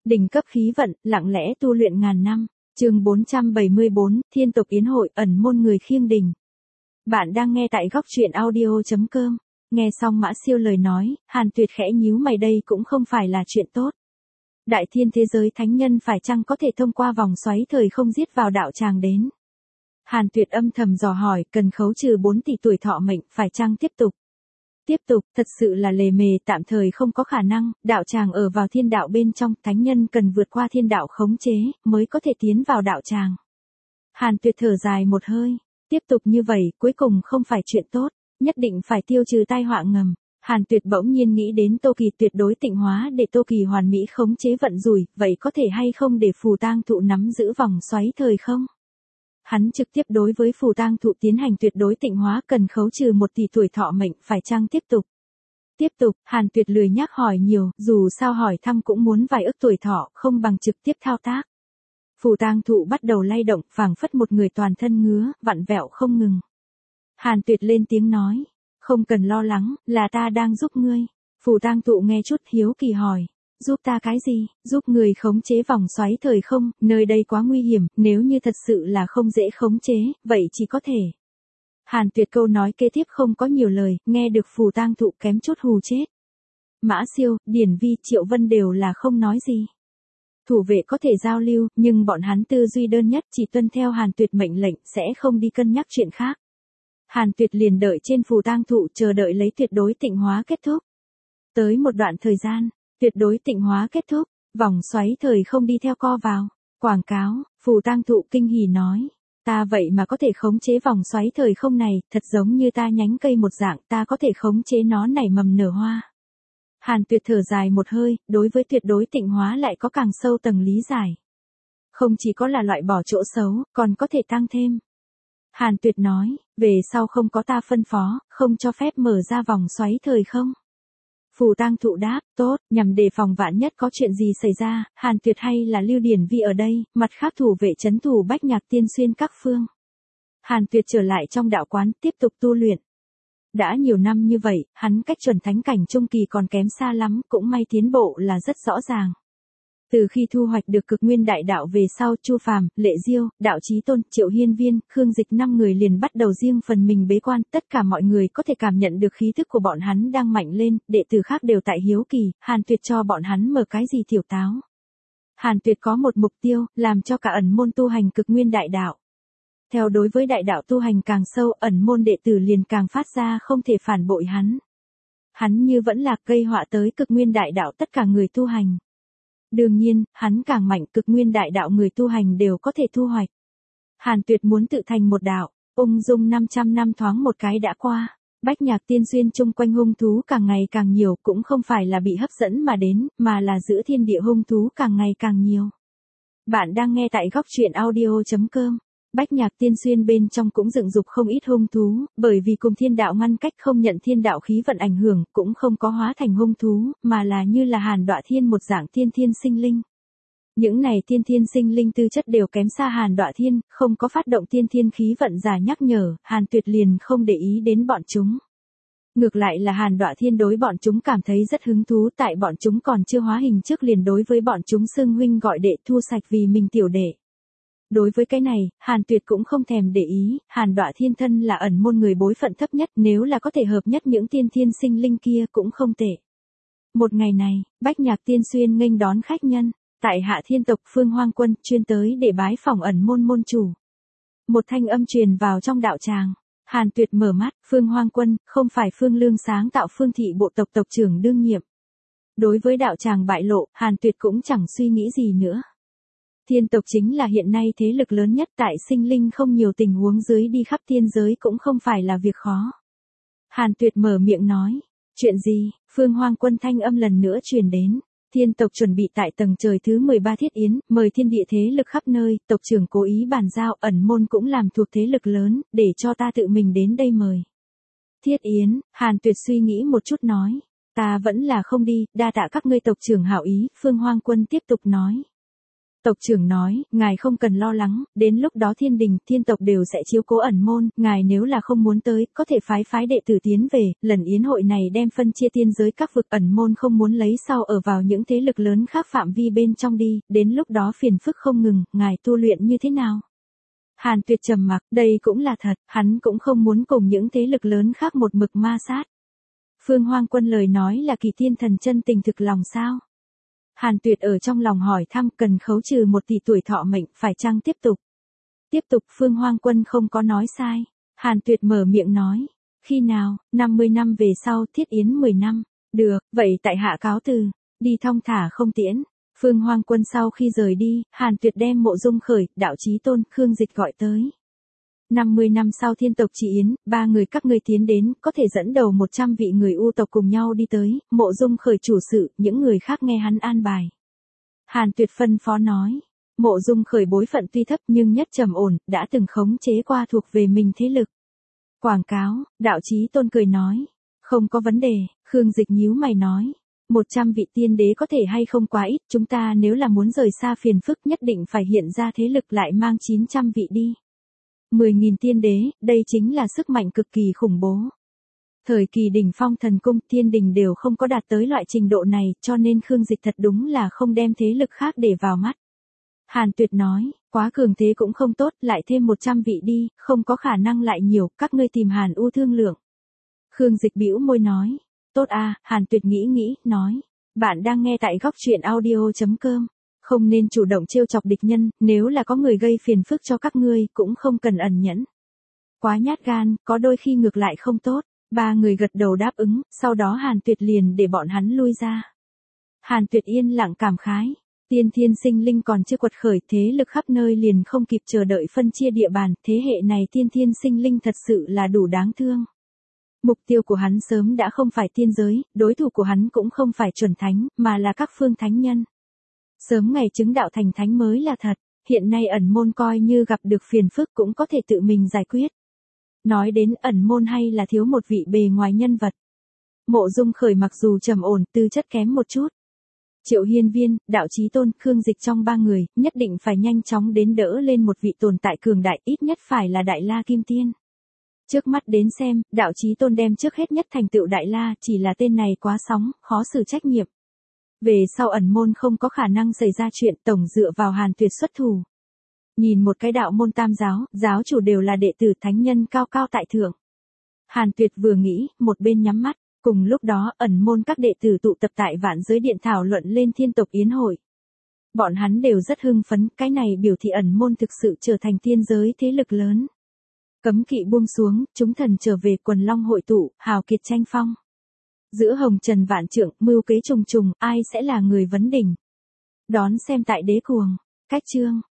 Đỉnh cấp khí vận, lặng lẽ tu luyện ngàn năm. Chương 474, Thiên tộc yến hội, ẩn môn người khiêng đình. Bạn đang nghe tại góc truyện audio.com. Nghe xong Mã Siêu lời nói, Hàn Tuyệt khẽ nhíu mày, đây cũng không phải là chuyện tốt. Đại thiên thế giới thánh nhân phải chăng có thể thông qua vòng xoáy thời không giết vào đạo tràng đến? Hàn Tuyệt âm thầm dò hỏi, cần khấu trừ 4 tỷ tuổi thọ mệnh, phải chăng tiếp tục? Tiếp tục, thật sự là lề mề, tạm thời không có khả năng, đạo tràng ở vào thiên đạo bên trong, thánh nhân cần vượt qua thiên đạo khống chế, mới có thể tiến vào đạo tràng. Hàn Tuyệt thở dài một hơi, tiếp tục như vậy, cuối cùng không phải chuyện tốt, nhất định phải tiêu trừ tai họa ngầm. Hàn Tuyệt bỗng nhiên nghĩ đến Tô Kỳ tuyệt đối tịnh hóa để Tô Kỳ hoàn mỹ khống chế vận rủi, vậy có thể hay không để Phù Tang Thụ nắm giữ vòng xoáy thời không? Hắn trực tiếp đối với Phù Tang Thụ tiến hành tuyệt đối tịnh hóa, cần khấu trừ 1 tỷ tuổi thọ mệnh, phải chăng tiếp tục? Tiếp tục, Hàn Tuyệt lười nhác hỏi nhiều, dù sao hỏi thăm cũng muốn vài ức tuổi thọ, không bằng trực tiếp thao tác. Phù Tang Thụ bắt đầu lay động, phảng phất một người toàn thân ngứa, vặn vẹo không ngừng. Hàn Tuyệt lên tiếng nói, không cần lo lắng, là ta đang giúp ngươi. Phù Tang Thụ nghe chút hiếu kỳ hỏi, giúp ta cái gì? Giúp người khống chế vòng xoáy thời không, nơi đây quá nguy hiểm, nếu như thật sự là không dễ khống chế, vậy chỉ có thể. Hàn Tuyệt câu nói kế tiếp không có nhiều lời, nghe được Phù Tang Thụ kém chút hù chết. Mã Siêu, Điển Vi, Triệu Vân đều là không nói gì. Thủ vệ có thể giao lưu, nhưng bọn hắn tư duy đơn nhất, chỉ tuân theo Hàn Tuyệt mệnh lệnh, sẽ không đi cân nhắc chuyện khác. Hàn Tuyệt liền đợi trên Phù Tang Thụ, chờ đợi lấy tuyệt đối tịnh hóa kết thúc. Tới một đoạn thời gian, tuyệt đối tịnh hóa kết thúc, vòng xoáy thời không đi theo co vào. Quảng cáo, Phù Tang Thụ kinh hỉ nói, ta vậy mà có thể khống chế vòng xoáy thời không này, thật giống như ta nhánh cây một dạng, ta có thể khống chế nó nảy mầm nở hoa. Hàn Tuyệt thở dài một hơi, đối với tuyệt đối tịnh hóa lại có càng sâu tầng lý giải. Không chỉ có là loại bỏ chỗ xấu, còn có thể tăng thêm. Hàn Tuyệt nói, về sau không có ta phân phó, không cho phép mở ra vòng xoáy thời không. Phù Tang Thụ đáp, tốt, nhằm đề phòng vạn nhất có chuyện gì xảy ra, Hàn Tuyệt hay là lưu Điển Vi ở đây, mặt khác thủ vệ trấn thủ Bách Nhạc Tiên Xuyên các phương. Hàn Tuyệt trở lại trong đạo quán, tiếp tục tu luyện. Đã nhiều năm như vậy, hắn cách chuẩn thánh cảnh trung kỳ còn kém xa lắm, cũng may tiến bộ là rất rõ ràng. Từ khi thu hoạch được cực nguyên đại đạo về sau, Chu Phàm, Lệ Diêu, Đạo Chí Tôn, Triệu Hiên Viên, Khương Dịch 5 người liền bắt đầu riêng phần mình bế quan, tất cả mọi người có thể cảm nhận được khí thức của bọn hắn đang mạnh lên, đệ tử khác đều tại hiếu kỳ, Hàn Tuyệt cho bọn hắn mở cái gì tiểu táo. Hàn Tuyệt có một mục tiêu, làm cho cả ẩn môn tu hành cực nguyên đại đạo. Theo đối với đại đạo tu hành càng sâu, ẩn môn đệ tử liền càng phát ra không thể phản bội hắn. Hắn như vẫn là gây họa tới cực nguyên đại đạo tất cả người tu hành. Đương nhiên, hắn càng mạnh, cực nguyên đại đạo người tu hành đều có thể thu hoạch. Hàn Tuyệt muốn tự thành một đạo, ung dung 500 năm thoáng một cái đã qua. Bách Nhạc Tiên Xuyên chung quanh hung thú càng ngày càng nhiều, cũng không phải là bị hấp dẫn mà đến, mà là giữa thiên địa hung thú càng ngày càng nhiều. Bạn đang nghe tại góc truyện audio.com. Bách Nhạc Tiên Xuyên bên trong cũng dựng dục không ít hung thú, bởi vì cùng thiên đạo ngăn cách, không nhận thiên đạo khí vận ảnh hưởng, cũng không có hóa thành hung thú, mà là như là Hàn Đọa Thiên một dạng tiên thiên sinh linh. Những này tiên thiên sinh linh tư chất đều kém xa Hàn Đọa Thiên, không có phát động tiên thiên khí vận giả nhắc nhở, Hàn Tuyệt liền không để ý đến bọn chúng. Ngược lại là Hàn Đọa Thiên đối bọn chúng cảm thấy rất hứng thú, tại bọn chúng còn chưa hóa hình trước liền đối với bọn chúng xưng huynh gọi đệ, thu sạch vì mình tiểu đệ. Đối với cái này, Hàn Tuyệt cũng không thèm để ý, Hàn Đọa Thiên thân là ẩn môn người bối phận thấp nhất, nếu là có thể hợp nhất những tiên thiên sinh linh kia cũng không tệ. Một ngày này, Bách Nhạc Tiên Xuyên nghênh đón khách nhân, tại Hạ Thiên tộc Phương Hoang Quân chuyên tới để bái phỏng ẩn môn môn chủ. Một thanh âm truyền vào trong đạo tràng, Hàn Tuyệt mở mắt, Phương Hoang Quân, không phải Phương Lương sáng tạo Phương thị bộ tộc tộc trưởng đương nhiệm. Đối với đạo tràng bại lộ, Hàn Tuyệt cũng chẳng suy nghĩ gì nữa. Thiên tộc chính là hiện nay thế lực lớn nhất, tại sinh linh không nhiều tình huống dưới đi khắp thiên giới cũng không phải là việc khó. Hàn Tuyệt mở miệng nói, chuyện gì? Phương Hoang Quân thanh âm lần nữa truyền đến. Thiên tộc chuẩn bị tại tầng trời thứ 13 thiết yến, mời thiên địa thế lực khắp nơi, tộc trưởng cố ý bàn giao, ẩn môn cũng làm thuộc thế lực lớn, để cho ta tự mình đến đây mời. Thiết yến, Hàn Tuyệt suy nghĩ một chút nói, ta vẫn là không đi, đa tạ các ngươi tộc trưởng hảo ý, Phương Hoang Quân tiếp tục nói. Tộc trưởng nói, ngài không cần lo lắng, đến lúc đó thiên đình, thiên tộc đều sẽ chiếu cố ẩn môn, ngài nếu là không muốn tới, có thể phái đệ tử tiến về, lần yến hội này đem phân chia tiên giới các vực, ẩn môn không muốn lấy sau ở vào những thế lực lớn khác phạm vi bên trong đi, đến lúc đó phiền phức không ngừng, ngài tu luyện như thế nào? Hàn Tuyệt trầm mặc, đây cũng là thật, hắn cũng không muốn cùng những thế lực lớn khác một mực ma sát. Phương Hoang Quân lời nói là Kỳ Tiên Thần chân tình thực lòng sao? Hàn Tuyệt ở trong lòng hỏi thăm, cần khấu trừ 1 tỷ tuổi thọ mệnh, phải chăng tiếp tục? Tiếp tục, Phương Hoang Quân không có nói sai. Hàn Tuyệt mở miệng nói, khi nào, 50 năm về sau, thiết yến 10 năm, được, vậy tại hạ cáo từ, đi thong thả không tiễn. Phương Hoang Quân sau khi rời đi, Hàn Tuyệt đem Mộ Dung Khởi, Đạo Chí Tôn, Khương Dịch gọi tới. 50 năm sau thiên tộc trị yến, 3 người các ngươi tiến đến, có thể dẫn đầu 100 vị người U tộc cùng nhau đi tới, Mộ Dung Khởi chủ sự, những người khác nghe hắn an bài. Hàn Tuyệt phân phó nói, Mộ Dung Khởi bối phận tuy thấp nhưng nhất trầm ổn, đã từng khống chế qua thuộc về mình thế lực. Quảng cáo, Đạo Chí Tôn cười nói, không có vấn đề, Khương Dịch nhíu mày nói. 100 vị tiên đế có thể hay không quá ít, chúng ta nếu là muốn rời xa phiền phức nhất định phải hiện ra thế lực lại mang 900 vị đi. 10.000 tiên đế, đây chính là sức mạnh cực kỳ khủng bố. Thời kỳ đỉnh phong thần cung, thiên đình đều không có đạt tới loại trình độ này, cho nên Khương Dịch thật đúng là không đem thế lực khác để vào mắt. Hàn Tuyệt nói, quá cường thế cũng không tốt, lại thêm 100 vị đi, không có khả năng lại nhiều, các ngươi tìm Hàn U thương lượng. Khương Dịch bĩu môi nói, tốt a, Hàn Tuyệt nghĩ, nói, bạn đang nghe tại góc truyện audio.com. Không nên chủ động trêu chọc địch nhân, nếu là có người gây phiền phức cho các ngươi, cũng không cần ẩn nhẫn. Quá nhát gan, có đôi khi ngược lại không tốt. 3 người gật đầu đáp ứng, sau đó Hàn Tuyệt liền để bọn hắn lui ra. Hàn Tuyệt yên lặng cảm khái. Tiên thiên sinh linh còn chưa quật khởi, thế lực khắp nơi liền không kịp chờ đợi phân chia địa bàn, thế hệ này tiên thiên sinh linh thật sự là đủ đáng thương. Mục tiêu của hắn sớm đã không phải tiên giới, đối thủ của hắn cũng không phải chuẩn thánh, mà là các phương thánh nhân. Sớm ngày chứng đạo thành thánh mới là thật, hiện nay ẩn môn coi như gặp được phiền phức cũng có thể tự mình giải quyết. Nói đến ẩn môn hay là thiếu một vị bề ngoài nhân vật. Mộ Dung Khởi mặc dù trầm ổn, tư chất kém một chút. Triệu Hiên Viên, Đạo Chí Tôn, Khương Dịch trong 3 người, nhất định phải nhanh chóng đến đỡ lên một vị tồn tại cường đại, ít nhất phải là Đại La Kim Tiên. Trước mắt đến xem, Đạo Chí Tôn đem trước hết nhất thành tựu Đại La, chỉ là tên này quá sóng, khó xử trách nhiệm. Về sau ẩn môn không có khả năng xảy ra chuyện, tổng dựa vào Hàn Tuyệt xuất thủ. Nhìn một cái đạo môn tam giáo, giáo chủ đều là đệ tử thánh nhân cao cao tại thượng. Hàn Tuyệt vừa nghĩ, một bên nhắm mắt, cùng lúc đó ẩn môn các đệ tử tụ tập tại Vạn Giới Điện thảo luận lên thiên tộc yến hội. Bọn hắn đều rất hưng phấn, cái này biểu thị ẩn môn thực sự trở thành tiên giới thế lực lớn. Cấm kỵ buông xuống, chúng thần trở về, quần long hội tụ, hào kiệt tranh phong. Giữa hồng trần vạn trượng, mưu kế trùng trùng, ai sẽ là người vấn đỉnh? Đón xem tại Đế Cuồng. Cách chương